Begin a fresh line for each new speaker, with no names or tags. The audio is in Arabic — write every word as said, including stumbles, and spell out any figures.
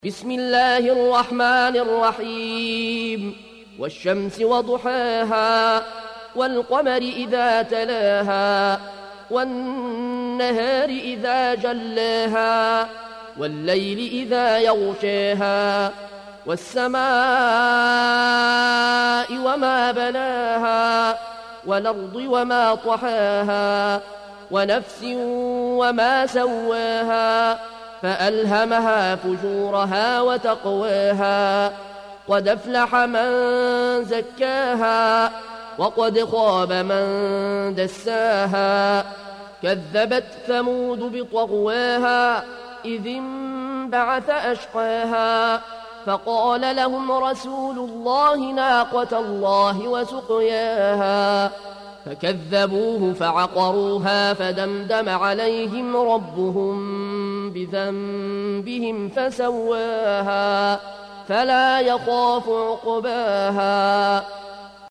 بسم الله الرحمن الرحيم والشمس وضحاها والقمر إذا تلاها والنهار إذا جلاها والليل إذا يغشاها والسماء وما بناها والأرض وما طحاها ونفس وما سواها فألهمها فجورها وتقواها قد أفلح من زكاها وقد خاب من دساها كذبت ثمود بطغواها إذ انبعث أشقاها فقال لهم رسول الله ناقة الله وسقياها فكذبوه فعقروها فدمدم عليهم ربهم بذنبهم فسواها فلا يخاف عقباها